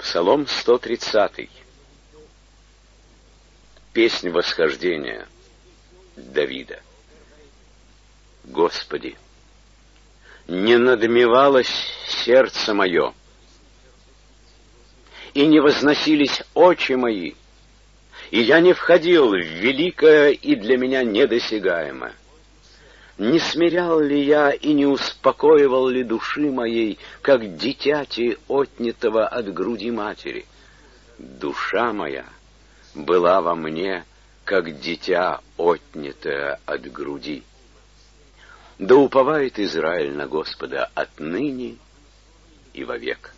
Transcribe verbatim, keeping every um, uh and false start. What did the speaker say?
Псалом сто тридцатый. Песнь восхождения Давида. Господи, не надмевалось сердце мое, и не возносились очи мои, и я не входил в великое и для меня недосягаемое. Не смирял ли я и не успокоивал ли души моей, как дитяти, отнятого от груди матери? Душа моя была во мне, как дитя, отнятое от груди. Да уповает Израиль на Господа отныне и вовек.